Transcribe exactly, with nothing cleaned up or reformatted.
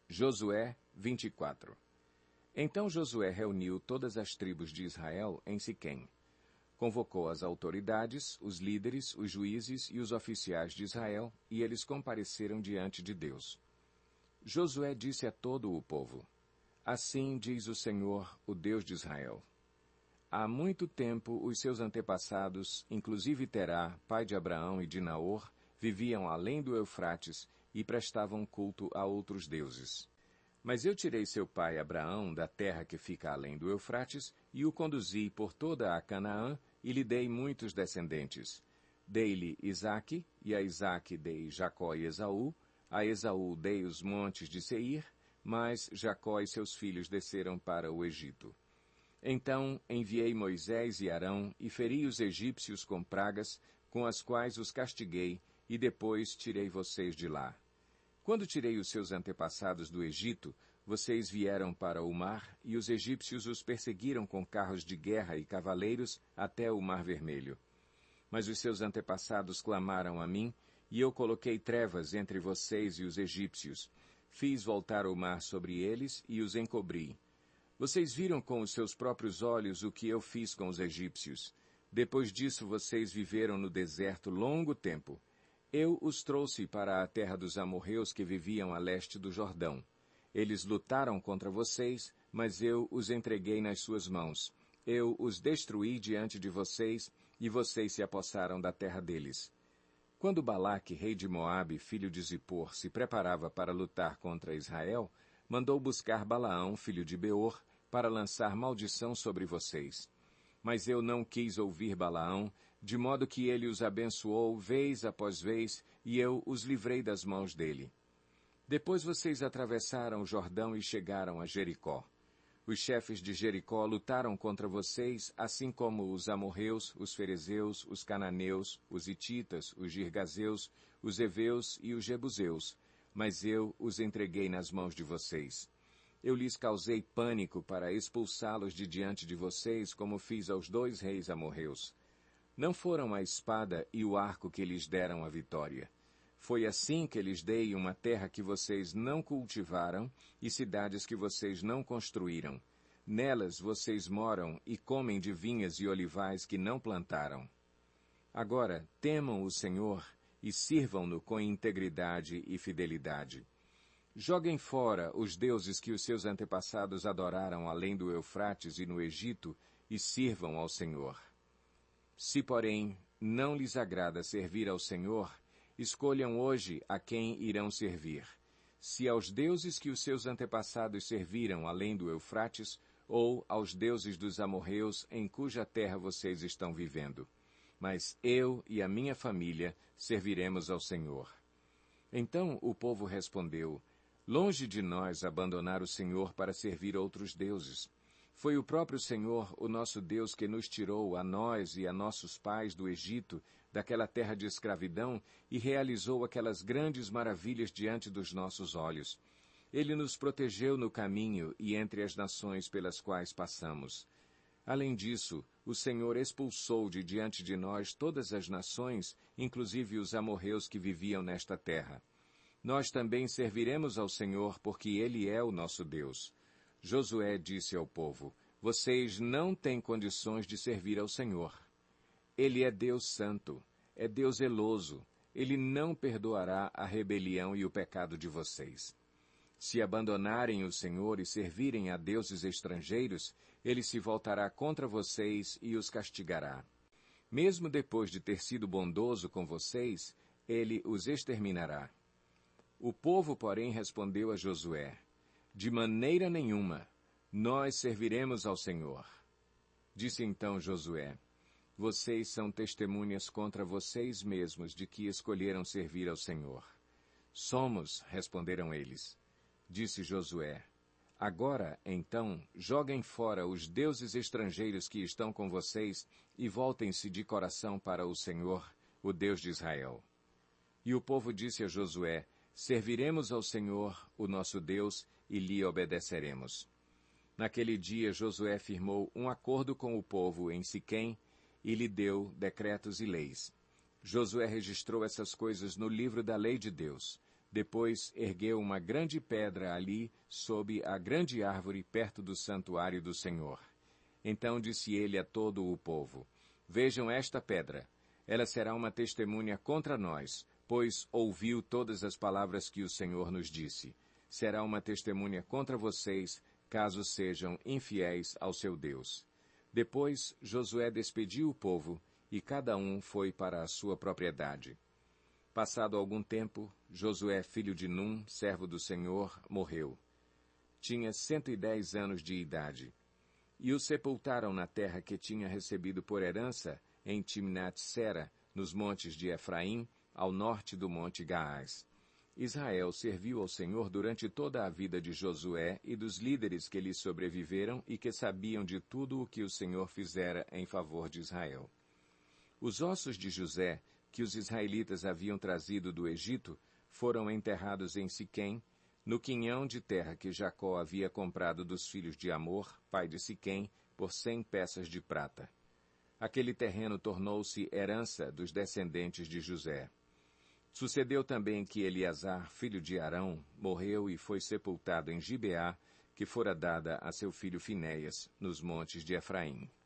Josué vinte e quatro. Então Josué reuniu todas as tribos de Israel em Siquém. Convocou as autoridades, os líderes, os juízes e os oficiais de Israel, e eles compareceram diante de Deus. Josué disse a todo o povo: Assim diz o Senhor, o Deus de Israel. Há muito tempo os seus antepassados, inclusive Terá, pai de Abraão e de Naor, viviam além do Eufrates e prestavam culto a outros deuses. Mas eu tirei seu pai Abraão da terra que fica além do Eufrates e o conduzi por toda a Canaã e lhe dei muitos descendentes. Dei-lhe Isaque, e a Isaque dei Jacó e Esaú, a Esaú dei os montes de Seir, mas Jacó e seus filhos desceram para o Egito. Então enviei Moisés e Arão e feri os egípcios com pragas, com as quais os castiguei, e depois tirei vocês de lá. Quando tirei os seus antepassados do Egito, vocês vieram para o mar, e os egípcios os perseguiram com carros de guerra e cavaleiros até o Mar Vermelho. Mas os seus antepassados clamaram a mim, e eu coloquei trevas entre vocês e os egípcios. Fiz voltar o mar sobre eles e os encobri. Vocês viram com os seus próprios olhos o que eu fiz com os egípcios. Depois disso vocês viveram no deserto longo tempo. Eu os trouxe para a terra dos amorreus que viviam a leste do Jordão. Eles lutaram contra vocês, mas eu os entreguei nas suas mãos. Eu os destruí diante de vocês, e vocês se apossaram da terra deles. Quando Balaque, rei de Moabe, filho de Zippor, se preparava para lutar contra Israel, mandou buscar Balaão, filho de Beor, para lançar maldição sobre vocês. Mas eu não quis ouvir Balaão, de modo que ele os abençoou vez após vez, e eu os livrei das mãos dele. Depois vocês atravessaram o Jordão e chegaram a Jericó. Os chefes de Jericó lutaram contra vocês, assim como os amorreus, os ferezeus, os cananeus, os hititas, os girgazeus, os heveus e os jebuseus, mas eu os entreguei nas mãos de vocês. Eu lhes causei pânico para expulsá-los de diante de vocês, como fiz aos dois reis amorreus. Não foram a espada e o arco que lhes deram a vitória. Foi assim que lhes dei uma terra que vocês não cultivaram e cidades que vocês não construíram. Nelas vocês moram e comem de vinhas e olivais que não plantaram. Agora, temam o Senhor e sirvam-no com integridade e fidelidade. Joguem fora os deuses que os seus antepassados adoraram além do Eufrates e no Egito e sirvam ao Senhor. Se, porém, não lhes agrada servir ao Senhor, escolham hoje a quem irão servir, se aos deuses que os seus antepassados serviram além do Eufrates, ou aos deuses dos amorreus em cuja terra vocês estão vivendo. Mas eu e a minha família serviremos ao Senhor. Então o povo respondeu: Longe de nós abandonar o Senhor para servir outros deuses. Foi o próprio Senhor, o nosso Deus, que nos tirou, a nós e a nossos pais, do Egito, daquela terra de escravidão, e realizou aquelas grandes maravilhas diante dos nossos olhos. Ele nos protegeu no caminho e entre as nações pelas quais passamos. Além disso, o Senhor expulsou de diante de nós todas as nações, inclusive os amorreus que viviam nesta terra. Nós também serviremos ao Senhor, porque Ele é o nosso Deus. Josué disse ao povo: Vocês não têm condições de servir ao Senhor. Ele é Deus santo, é Deus zeloso. Ele não perdoará a rebelião e o pecado de vocês. Se abandonarem o Senhor e servirem a deuses estrangeiros, Ele se voltará contra vocês e os castigará. Mesmo depois de ter sido bondoso com vocês, Ele os exterminará. O povo, porém, respondeu a Josué: De maneira nenhuma, nós serviremos ao Senhor. Disse então Josué: Vocês são testemunhas contra vocês mesmos de que escolheram servir ao Senhor. Somos, responderam eles. Disse Josué: Agora, então, joguem fora os deuses estrangeiros que estão com vocês e voltem-se de coração para o Senhor, o Deus de Israel. E o povo disse a Josué: Serviremos ao Senhor, o nosso Deus, e lhe obedeceremos. Naquele dia Josué firmou um acordo com o povo em Siquém e lhe deu decretos e leis. Josué registrou essas coisas no livro da lei de Deus. Depois ergueu uma grande pedra ali, sob a grande árvore perto do santuário do Senhor. Então disse ele a todo o povo: Vejam esta pedra. Ela será uma testemunha contra nós, pois ouviu todas as palavras que o Senhor nos disse. Será uma testemunha contra vocês, caso sejam infiéis ao seu Deus. Depois Josué despediu o povo, e cada um foi para a sua propriedade. Passado algum tempo, Josué, filho de Num, servo do Senhor, morreu. Tinha cento e dez anos de idade. E o sepultaram na terra que tinha recebido por herança, em Timnat-Sera, nos montes de Efraim, ao norte do monte Gaás. Israel serviu ao Senhor durante toda a vida de Josué e dos líderes que lhe sobreviveram e que sabiam de tudo o que o Senhor fizera em favor de Israel. Os ossos de José, que os israelitas haviam trazido do Egito, foram enterrados em Siquém, no quinhão de terra que Jacó havia comprado dos filhos de Amor, pai de Siquém, por cem peças de prata. Aquele terreno tornou-se herança dos descendentes de José. Sucedeu também que Eleazar, filho de Arão, morreu e foi sepultado em Gibeá, que fora dada a seu filho Finéias, nos montes de Efraim.